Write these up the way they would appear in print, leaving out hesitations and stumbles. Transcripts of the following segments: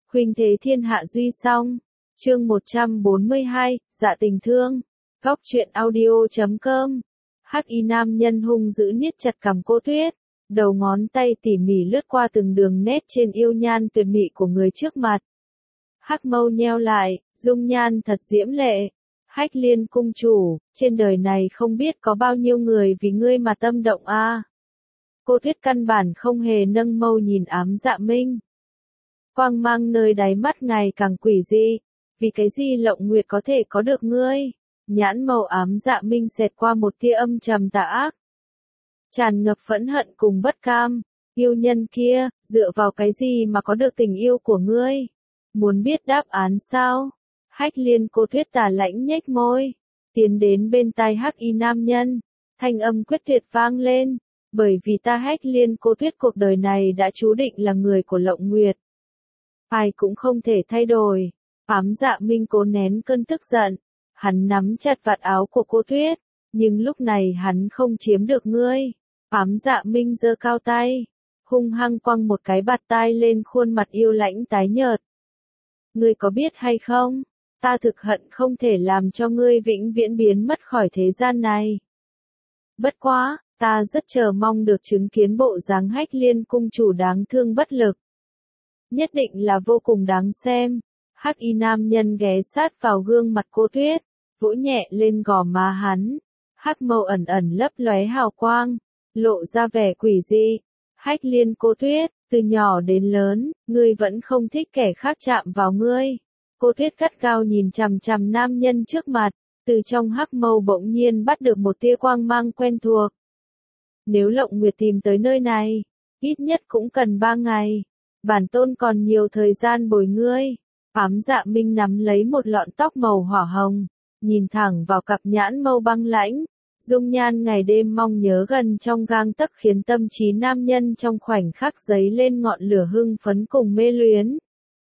Khuynh thế thiên hạ duy song. Chương 142, Dạ tình thương. Góc truyện audio.com. Hắc y nam nhân hung dữ niết chặt cằm cô Tuyết, đầu ngón tay tỉ mỉ lướt qua từng đường nét trên yêu nhan tuyệt mỹ của người trước mặt. Hắc mâu nheo lại, dung nhan thật diễm lệ. Hách Liên cung chủ, trên đời này không biết có bao nhiêu người vì ngươi mà tâm động a. Cô Tuyết căn bản không hề nâng mâu nhìn Ám Dạ Minh. Quang mang nơi đáy mắt ngày càng quỷ dị, vì cái gì Lộng Nguyệt có thể có được ngươi? Nhãn màu Ám Dạ Minh xẹt qua một tia âm trầm tà ác, tràn ngập phẫn hận cùng bất cam. Yêu nhân kia, dựa vào cái gì mà có được tình yêu của ngươi? Muốn biết đáp án sao? Hách Liên cô Tuyết tà lãnh nhếch môi, tiến đến bên tai Hắc y nam nhân, thanh âm quyết tuyệt vang lên, bởi vì ta Hách Liên cô Tuyết cuộc đời này đã chú định là người của Lộng Nguyệt. Ai cũng không thể thay đổi. Ám Dạ Minh cố nén cơn tức giận, hắn nắm chặt vạt áo của cô Tuyết, nhưng lúc này hắn không chiếm được ngươi. Ám Dạ Minh giơ cao tay, hung hăng quăng một cái bạt tai lên khuôn mặt yêu lãnh tái nhợt. Ngươi có biết hay không, ta thực hận không thể làm cho ngươi vĩnh viễn biến mất khỏi thế gian này. Bất quá, ta rất chờ mong được chứng kiến bộ dáng Hách Liên cung chủ đáng thương bất lực. Nhất định là vô cùng đáng xem. Hắc y nam nhân ghé sát vào gương mặt cô Tuyết, vỗ nhẹ lên gò má hắn. Hắc mâu ẩn ẩn lấp lóe hào quang, lộ ra vẻ quỷ dị. Hách Liên cô Tuyết, từ nhỏ đến lớn, ngươi vẫn không thích kẻ khác chạm vào ngươi. Cô Tuyết gắt gao nhìn chằm chằm nam nhân trước mặt, từ trong hắc mâu bỗng nhiên bắt được một tia quang mang quen thuộc. Nếu Lộng Nguyệt tìm tới nơi này, ít nhất cũng cần 3 ngày. Bản tôn còn nhiều thời gian bồi ngươi. Ám Dạ Minh nắm lấy một lọn tóc màu hỏa hồng, nhìn thẳng vào cặp nhãn mâu băng lãnh, dung nhan ngày đêm mong nhớ gần trong gang tấc khiến tâm trí nam nhân trong khoảnh khắc dấy lên ngọn lửa hưng phấn cùng mê luyến.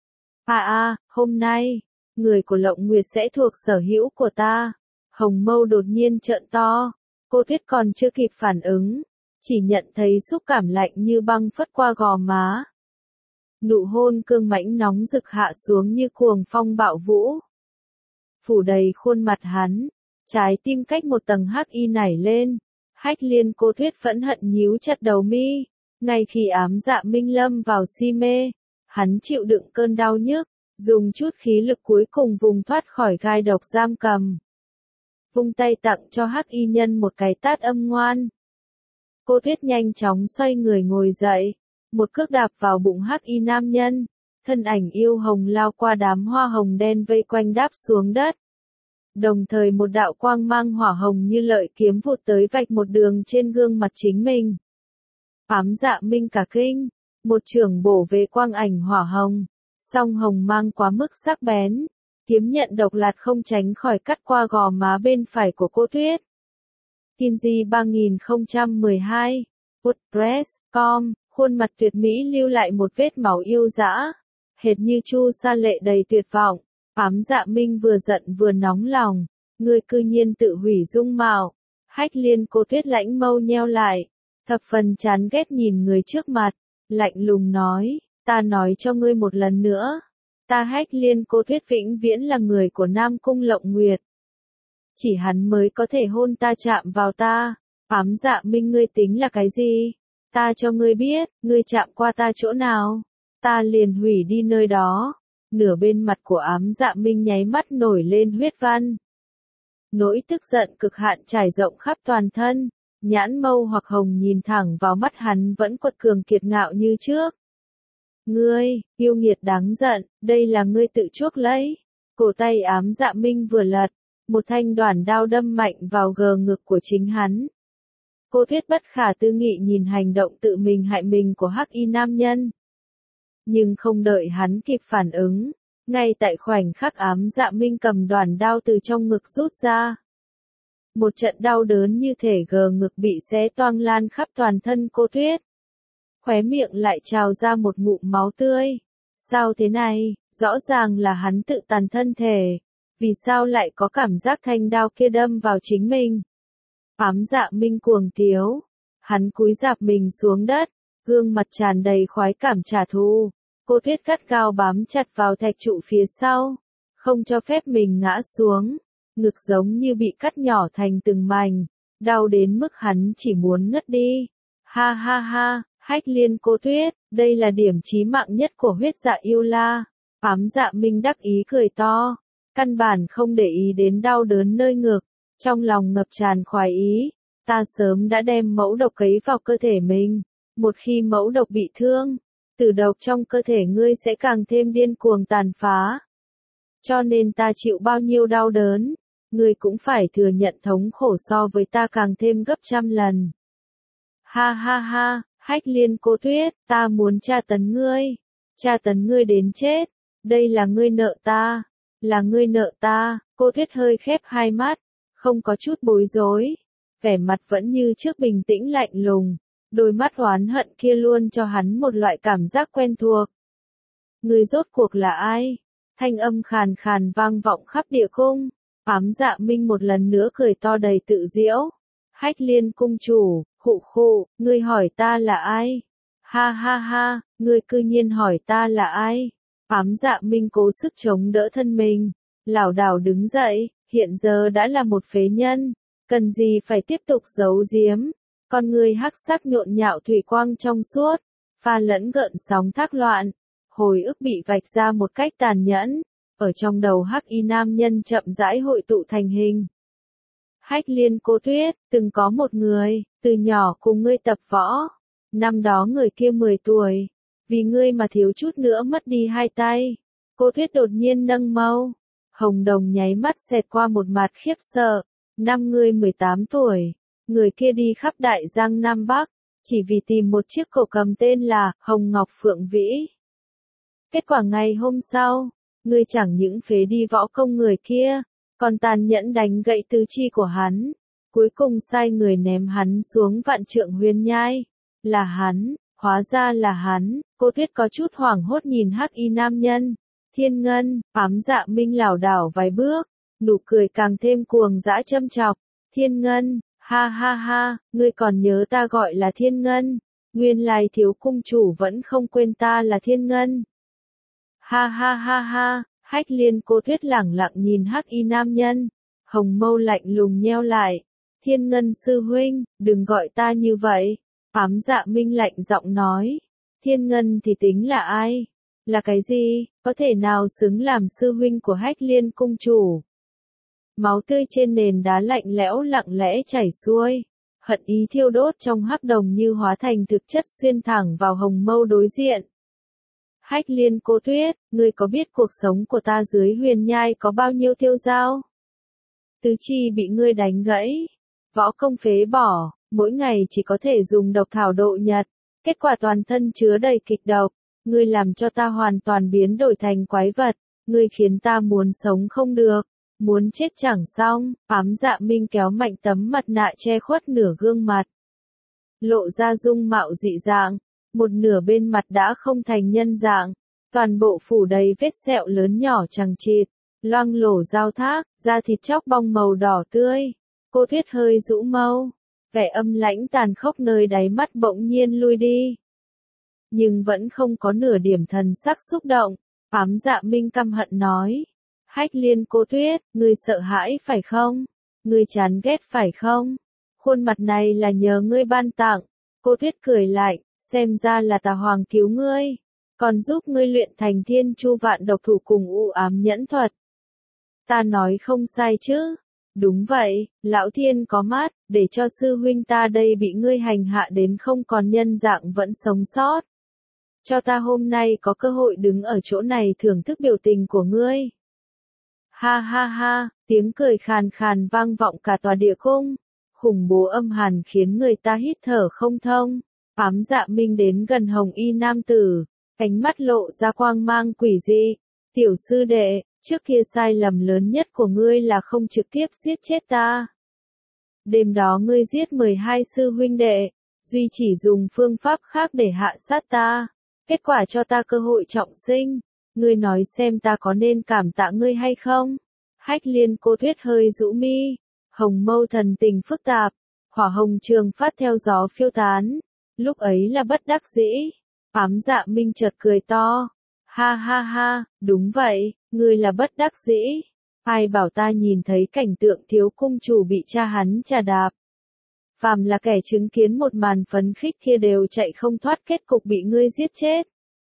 Hôm nay, người của Lộng Nguyệt sẽ thuộc sở hữu của ta. Hồng mâu đột nhiên trợn to, cô Tuyết còn chưa kịp phản ứng, chỉ nhận thấy xúc cảm lạnh như băng phất qua gò má. Nụ hôn cương mãnh nóng rực hạ xuống như cuồng phong bạo vũ, phủ đầy khuôn mặt hắn, trái tim cách một tầng hắc y nảy lên. Hách Liên cô Tuyết phẫn hận nhíu chặt đầu mi, ngay khi Ám Dạ Minh lâm vào si mê, hắn chịu đựng cơn đau nhức, dùng chút khí lực cuối cùng vùng thoát khỏi gai độc giam cầm. Vung tay tặng cho hắc y nhân một cái tát âm ngoan. Cô Tuyết nhanh chóng xoay người ngồi dậy, một cước đạp vào bụng hắc y nam nhân, thân ảnh yêu hồng lao qua đám hoa hồng đen vây quanh đáp xuống đất. Đồng thời một đạo quang mang hỏa hồng như lợi kiếm vụt tới vạch một đường trên gương mặt chính mình. Ám Dạ Minh cả kinh, một chưởng bổ về quang ảnh hỏa hồng, song hồng mang quá mức sắc bén, kiếm nhận độc lạt không tránh khỏi cắt qua gò má bên phải của cô Tuyết. Kinji 3012, WordPress.com, khuôn mặt tuyệt mỹ lưu lại một vết máu yêu dã, hệt như Chu Sa Lệ đầy tuyệt vọng. Ám Dạ Minh vừa giận vừa nóng lòng, ngươi cư nhiên tự hủy dung mạo. Hách Liên cô Tuyết lãnh mâu nheo lại, thập phần chán ghét nhìn người trước mặt, lạnh lùng nói, ta nói cho ngươi một lần nữa, ta Hách Liên cô Tuyết vĩnh viễn là người của Nam Cung Lộng Nguyệt. Chỉ hắn mới có thể hôn ta chạm vào ta. Ám Dạ Minh ngươi tính là cái gì? Ta cho ngươi biết, ngươi chạm qua ta chỗ nào, ta liền hủy đi nơi đó. Nửa bên mặt của Ám Dạ Minh nháy mắt nổi lên huyết văn. Nỗi tức giận cực hạn trải rộng khắp toàn thân, nhãn mâu hoặc hồng nhìn thẳng vào mắt hắn vẫn quật cường kiệt ngạo như trước. Ngươi, yêu nghiệt đáng giận, đây là ngươi tự chuốc lấy. Cổ tay Ám Dạ Minh vừa lật, một thanh đoản đao đâm mạnh vào gờ ngực của chính hắn. Cô Tuyết bất khả tư nghị nhìn hành động tự mình hại mình của hắc y nam nhân. Nhưng không đợi hắn kịp phản ứng, ngay tại khoảnh khắc Ám Dạ Minh cầm đoản đao từ trong ngực rút ra. Một trận đau đớn như thể gờ ngực bị xé toang lan khắp toàn thân cô Tuyết. Khóe miệng lại trào ra một ngụm máu tươi. Sao thế này, rõ ràng là hắn tự tàn thân thể, vì sao lại có cảm giác thanh đao kia đâm vào chính mình? Ám Dạ Minh cuồng tiếu, hắn cúi rạp mình xuống đất, gương mặt tràn đầy khoái cảm trả thù. Cô Tuyết gắt gao bám chặt vào thạch trụ phía sau, không cho phép mình ngã xuống, ngực giống như bị cắt nhỏ thành từng mảnh, đau đến mức hắn chỉ muốn ngất đi. Ha ha ha, Hách Liên Cô Tuyết, đây là điểm chí mạng nhất của huyết dạ yêu la. Ám Dạ Minh đắc ý cười to, căn bản không để ý đến đau đớn nơi ngực, trong lòng ngập tràn khoái ý. Ta sớm đã đem mẫu độc cấy vào cơ thể mình, một khi mẫu độc bị thương, tử độc trong cơ thể ngươi sẽ càng thêm điên cuồng tàn phá. Cho nên ta chịu bao nhiêu đau đớn, ngươi cũng phải thừa nhận thống khổ so với ta càng thêm gấp trăm lần. Ha ha ha, Hách Liên Cô Tuyết, ta muốn tra tấn ngươi đến chết, đây là ngươi nợ ta, là ngươi nợ ta. Cô Tuyết hơi khép hai mắt, không có chút bối rối, vẻ mặt vẫn như trước bình tĩnh lạnh lùng, đôi mắt oán hận kia luôn cho hắn một loại cảm giác quen thuộc. Ngươi rốt cuộc là ai? Thanh âm khàn khàn vang vọng khắp địa cung. Ám Dạ Minh một lần nữa cười to đầy tự giễu. Hách Liên cung chủ, khụ khụ, ngươi hỏi ta là ai? Ha ha ha, ngươi cư nhiên hỏi ta là ai? Ám Dạ Minh cố sức chống đỡ thân mình, lảo đảo đứng dậy, hiện giờ đã là một phế nhân, cần gì phải tiếp tục giấu giếm. Con ngươi hắc sắc nhộn nhạo thủy quang trong suốt, pha lẫn gợn sóng thác loạn, hồi ức bị vạch ra một cách tàn nhẫn, ở trong đầu hắc y nam nhân chậm rãi hội tụ thành hình. Hách Liên Cô Tuyết, từng có một người, từ nhỏ cùng ngươi tập võ, năm đó người kia 10 tuổi, vì ngươi mà thiếu chút nữa mất đi hai tay. Cô Tuyết đột nhiên nâng mâu, hồng đồng nháy mắt xẹt qua một mặt khiếp sợ. Năm ngươi 18 tuổi, người kia đi khắp Đại Giang Nam Bắc, chỉ vì tìm một chiếc cổ cầm tên là Hồng Ngọc Phượng Vĩ. Kết quả ngày hôm sau, ngươi chẳng những phế đi võ công người kia, còn tàn nhẫn đánh gãy tứ chi của hắn, cuối cùng sai người ném hắn xuống vạn trượng huyền nhai. Là hắn, hóa ra là hắn. Cô Tuyết có chút hoảng hốt nhìn hắc y nam nhân. Thiên Ngân. Ám Dạ Minh lảo đảo vài bước, nụ cười càng thêm cuồng dã châm chọc. Thiên Ngân, ha ha ha, ngươi còn nhớ ta gọi là Thiên Ngân, nguyên lai thiếu cung chủ vẫn không quên ta là Thiên Ngân. Ha ha ha ha, Hách Liên Cô Tuyết lẳng lặng nhìn hắc y nam nhân, hồng mâu lạnh lùng nheo lại. Thiên Ngân sư huynh, đừng gọi ta như vậy. Ám Dạ Minh lạnh giọng nói. Thiên Ngân thì tính là ai? Là cái gì? Có thể nào xứng làm sư huynh của Hách Liên cung chủ? Máu tươi trên nền đá lạnh lẽo lặng lẽ chảy xuôi. Hận ý thiêu đốt trong hắc đồng như hóa thành thực chất xuyên thẳng vào hồng mâu đối diện. Hách Liên Cô Tuyết, ngươi có biết cuộc sống của ta dưới huyền nhai có bao nhiêu tiêu dao? Tứ chi bị ngươi đánh gãy, võ công phế bỏ, mỗi ngày chỉ có thể dùng độc thảo độ nhật, kết quả toàn thân chứa đầy kịch độc, ngươi làm cho ta hoàn toàn biến đổi thành quái vật, ngươi khiến ta muốn sống không được, muốn chết chẳng xong. Ám Dạ Minh kéo mạnh tấm mặt nạ che khuất nửa gương mặt, lộ ra dung mạo dị dạng, một nửa bên mặt đã không thành nhân dạng, toàn bộ phủ đầy vết sẹo lớn nhỏ chằng chịt, loang lổ giao thác, da thịt chóc bong màu đỏ tươi. Cô Tuyết hơi rũ mâu, vẻ âm lãnh tàn khốc nơi đáy mắt bỗng nhiên lui đi, nhưng vẫn không có nửa điểm thần sắc xúc động. Ám Dạ Minh căm hận nói. Hách Liên Cô Tuyết, ngươi sợ hãi phải không? Ngươi chán ghét phải không? Khuôn mặt này là nhờ ngươi ban tặng. Cô Tuyết cười lại, xem ra là Tà Hoàng cứu ngươi, còn giúp ngươi luyện thành Thiên Chu Vạn Độc Thủ cùng U Ám Nhẫn Thuật. Ta nói không sai chứ? Đúng vậy, lão thiên có mắt, để cho sư huynh ta đây bị ngươi hành hạ đến không còn nhân dạng vẫn sống sót. Cho ta hôm nay có cơ hội đứng ở chỗ này thưởng thức biểu tình của ngươi. Ha ha ha, tiếng cười khàn khàn vang vọng cả tòa địa cung, khủng bố âm hàn khiến người ta hít thở không thông. Ám Dạ Minh đến gần hồng y nam tử, ánh mắt lộ ra quang mang quỷ dị. Tiểu sư đệ, trước kia sai lầm lớn nhất của ngươi là không trực tiếp giết chết ta. Đêm đó ngươi giết 12 sư huynh đệ, duy chỉ dùng phương pháp khác để hạ sát ta, kết quả cho ta cơ hội trọng sinh. Ngươi nói xem ta có nên cảm tạ ngươi hay không? Hách Liên Cô Tuyết hơi rũ mi, hồng mâu thần tình phức tạp, hỏa hồng trường phát theo gió phiêu tán. Lúc ấy là bất đắc dĩ. Ám Dạ Minh chợt cười to, Ha ha ha, đúng vậy, ngươi là bất đắc dĩ. Ai bảo ta nhìn thấy cảnh tượng thiếu cung chủ bị cha hắn chà đạp. Phàm là kẻ chứng kiến một màn phấn khích kia đều chạy không thoát kết cục bị ngươi giết chết.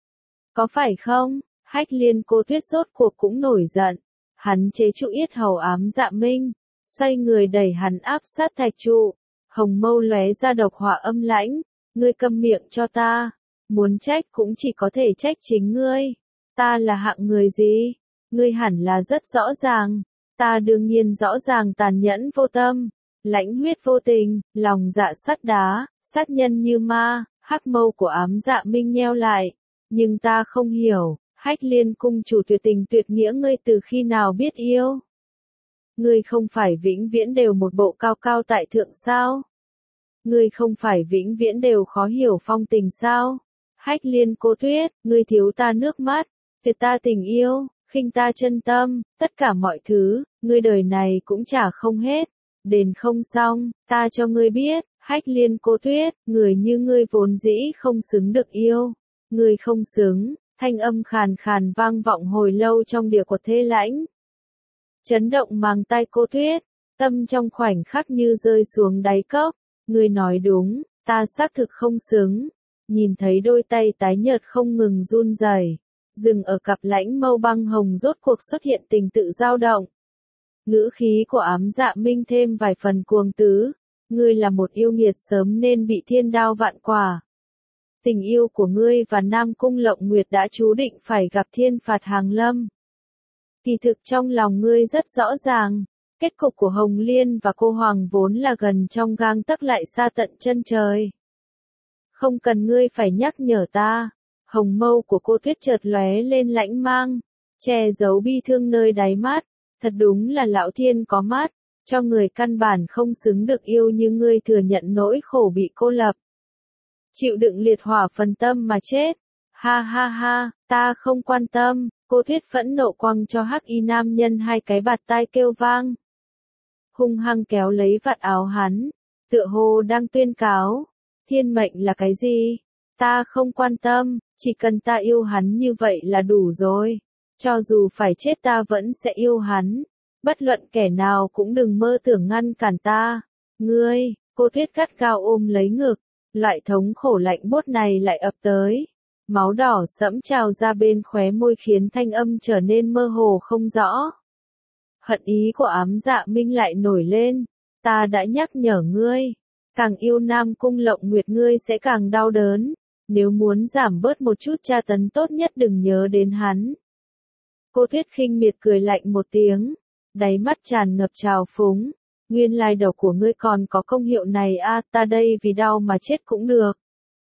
Có phải không? Hách Liên Cô Tuyết rốt cuộc cũng nổi giận. Hắn chế trụ yết hầu Ám Dạ Minh, xoay người đẩy hắn áp sát thạch trụ. Hồng mâu lóe ra độc hỏa âm lãnh, ngươi câm miệng cho ta. Muốn trách cũng chỉ có thể trách chính ngươi. Ta là hạng người gì? Ngươi hẳn là rất rõ ràng. Ta đương nhiên rõ ràng tàn nhẫn vô tâm, lãnh huyết vô tình, lòng dạ sắt đá, sát nhân như ma. Hắc mâu của Ám Dạ Minh nheo lại. Nhưng ta không hiểu, Hách Liên cung chủ tuyệt tình tuyệt nghĩa ngươi từ khi nào biết yêu? Ngươi không phải vĩnh viễn đều một bộ cao cao tại thượng sao? Ngươi không phải vĩnh viễn đều khó hiểu phong tình sao? Hách Liên Cô Tuyết, ngươi thiếu ta nước mắt, tuyệt ta tình yêu, khinh ta chân tâm, tất cả mọi thứ, ngươi đời này cũng trả không hết. Đền không xong, ta cho ngươi biết, Hách Liên Cô Tuyết, người như ngươi vốn dĩ không xứng được yêu. Ngươi không xứng, thanh âm khàn khàn vang vọng hồi lâu trong địa quật thê lãnh. Chấn động màng tai Cô Tuyết, tâm trong khoảnh khắc như rơi xuống đáy cốc. Ngươi nói đúng, ta xác thực không xứng. Nhìn thấy đôi tay tái nhợt không ngừng run rẩy, dừng ở cặp lãnh mâu băng hồng rốt cuộc xuất hiện tình tự dao động. Ngữ khí của Ám Dạ Minh thêm vài phần cuồng tứ. Ngươi là một yêu nghiệt sớm nên bị thiên đao vạn quả. Tình yêu của ngươi và Nam Cung Lộng Nguyệt đã chú định phải gặp thiên phạt hàng lâm. Kỳ thực trong lòng ngươi rất rõ ràng, kết cục của Hồng Liên và cô Hoàng vốn là gần trong gang tấc lại xa tận chân trời. Không cần ngươi phải nhắc nhở ta. Hồng mâu của Cô Tuyết chợt lóe lên lãnh mang, che giấu bi thương nơi đáy mắt. Thật đúng là lão thiên có mắt, cho người căn bản không xứng được yêu như ngươi thừa nhận nỗi khổ bị cô lập. Chịu đựng liệt hỏa phần tâm mà chết. Ha ha ha, ta không quan tâm. Cô Tuyết phẫn nộ quăng cho Hắc Y nam nhân hai cái bạt tai kêu vang. Hung hăng kéo lấy vạt áo hắn, tựa hồ đang tuyên cáo. Thiên mệnh là cái gì? Ta không quan tâm, chỉ cần ta yêu hắn như vậy là đủ rồi. Cho dù phải chết ta vẫn sẽ yêu hắn. Bất luận kẻ nào cũng đừng mơ tưởng ngăn cản ta. Ngươi, Cô Tuyết gắt gao ôm lấy ngực. Loại thống khổ lạnh buốt này lại ập tới. Máu đỏ sẫm trào ra bên khóe môi khiến thanh âm trở nên mơ hồ không rõ. Hận ý của Ám Dạ Minh lại nổi lên. Ta đã nhắc nhở ngươi. Càng yêu Nam Cung Lộng Nguyệt ngươi sẽ càng đau đớn. Nếu muốn giảm bớt một chút tra tấn tốt nhất đừng nhớ đến hắn. Cô Tuyết khinh miệt cười lạnh một tiếng. Đáy mắt tràn ngập trào phúng. Nguyên lai độc của ngươi còn có công hiệu này a, ta đây vì đau mà chết cũng được.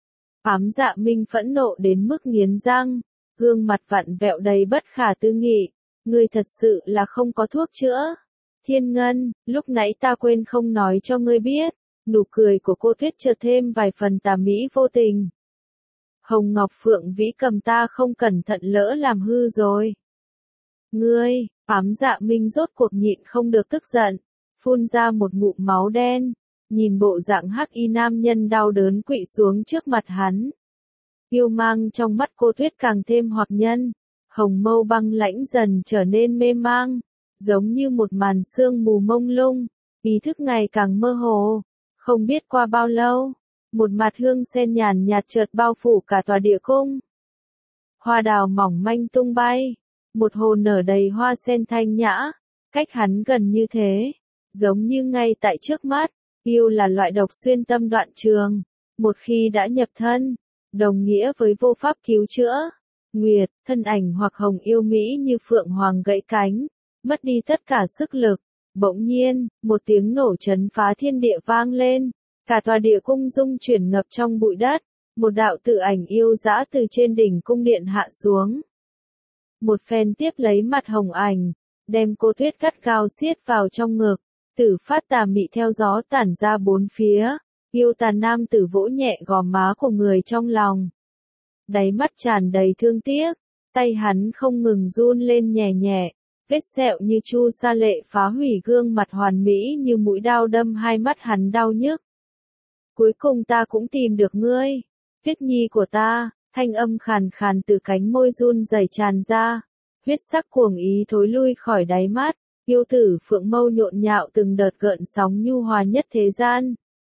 Ám Dạ Minh phẫn nộ đến mức nghiến răng, gương mặt vặn vẹo đầy bất khả tư nghị. Ngươi thật sự là không có thuốc chữa. Thiên Ngân, lúc nãy ta quên không nói cho ngươi biết. Nụ cười của Cô Tuyết chợt thêm vài phần tà mỹ vô tình. Hồng Ngọc Phượng Vĩ cầm ta không cẩn thận lỡ làm hư rồi. Ngươi, Ám Dạ Minh rốt cuộc nhịn không được tức giận. Phun ra một ngụm máu đen, nhìn bộ dạng Hắc Y nam nhân đau đớn quỵ xuống trước mặt hắn. Yêu mang trong mắt Cô Tuyết càng thêm hoặc nhân, hồng mâu băng lãnh dần trở nên mê mang, giống như một màn sương mù mông lung, ý thức ngày càng mơ hồ. Không biết qua bao lâu, một mặt hương sen nhàn nhạt chợt bao phủ cả tòa địa cung. Hoa đào mỏng manh tung bay, một hồ nở đầy hoa sen thanh nhã, cách hắn gần như thế. Giống như ngay tại trước mắt, yêu là loại độc xuyên tâm đoạn trường. Một khi đã nhập thân, đồng nghĩa với vô pháp cứu chữa. Nguyệt, thân ảnh hoặc hồng yêu mỹ như phượng hoàng gãy cánh, mất đi tất cả sức lực. Bỗng nhiên, một tiếng nổ chấn phá thiên địa vang lên. Cả tòa địa cung rung chuyển ngập trong bụi đất. Một đạo tự ảnh yêu dã từ trên đỉnh cung điện hạ xuống. Một phen tiếp lấy mặt hồng ảnh, đem Cô Tuyết gắt gao siết vào trong ngực. Tử phát tà mị theo gió tản ra bốn phía, yêu tà nam tử vỗ nhẹ gò má của người trong lòng. Đáy mắt tràn đầy thương tiếc, tay hắn không ngừng run lên nhẹ nhẹ, vết sẹo như chu sa lệ phá hủy gương mặt hoàn mỹ như mũi đao đâm hai mắt hắn đau nhức. Cuối cùng ta cũng tìm được ngươi, Tuyết Nhi của ta, Thanh âm khàn khàn từ cánh môi run rẩy tràn ra, huyết sắc cuồng ý thối lui khỏi đáy mắt, yêu tử phượng mâu nhộn nhạo từng đợt gợn sóng nhu hòa nhất thế gian.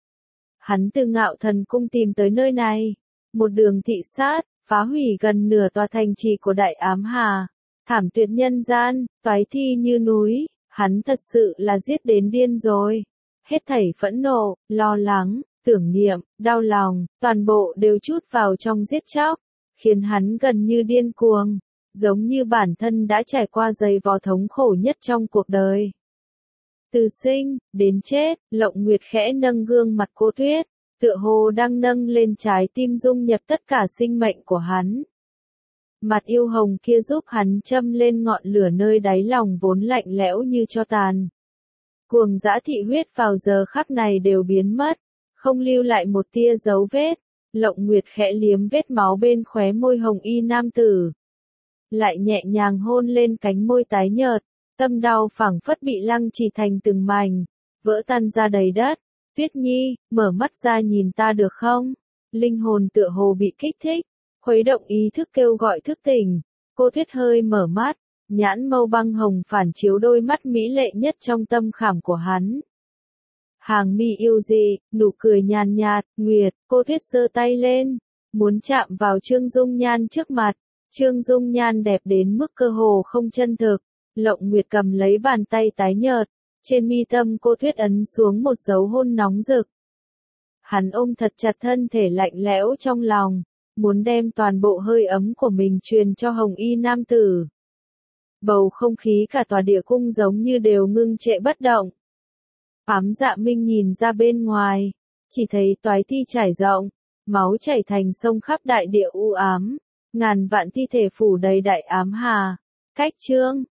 Hắn từ Ngạo Thần cung tìm tới nơi này, một đường thị sát, phá hủy gần nửa tòa thành trì của Đại Ám Hà, thảm tuyệt nhân gian, toái thi như núi, hắn thật sự là giết đến điên rồi. Hết thảy phẫn nộ, lo lắng, tưởng niệm, đau lòng, toàn bộ đều trút vào trong giết chóc, khiến hắn gần như điên cuồng, giống như bản thân đã trải qua dày vò thống khổ nhất trong cuộc đời. Từ sinh, đến chết, Lộng Nguyệt khẽ nâng gương mặt cô Tuyết, tựa hồ đang nâng lên trái tim dung nhập tất cả sinh mệnh của hắn. Mặt yêu hồng kia giúp hắn châm lên ngọn lửa nơi đáy lòng vốn lạnh lẽo như tro tàn. Cuồng dã thị huyết vào giờ khắc này đều biến mất, không lưu lại một tia dấu vết. Lộng Nguyệt khẽ liếm vết máu bên khóe môi hồng y nam tử, lại nhẹ nhàng hôn lên cánh môi tái nhợt, tâm đau phảng phất bị lăng trì thành từng mảnh, vỡ tan ra đầy đất. Tuyết Nhi, mở mắt ra nhìn ta được không? Linh hồn tựa hồ bị kích thích, khuấy động ý thức kêu gọi thức tỉnh. Cô Tuyết hơi mở mắt, nhãn mâu băng hồng phản chiếu đôi mắt mỹ lệ nhất trong tâm khảm của hắn. Hàng mi yêu dị, nụ cười nhàn nhạt, Nguyệt, cô Tuyết giơ tay lên, muốn chạm vào Trương Dung Nhan trước mặt. Trương Dung Nhan đẹp đến mức cơ hồ không chân thực. Lộng Nguyệt cầm lấy bàn tay tái nhợt, trên mi tâm cô Tuyết ấn xuống một dấu hôn nóng rực. Hắn ôm thật chặt thân thể lạnh lẽo trong lòng, muốn đem toàn bộ hơi ấm của mình truyền cho hồng y nam tử. Bầu không khí cả tòa địa cung giống như đều ngưng trệ bất động. Ám Dạ Minh nhìn ra bên ngoài, chỉ thấy toái thi trải rộng, máu chảy thành sông khắp đại địa u ám, ngàn vạn thi thể phủ đầy Đại Ám Hà. Cách Trương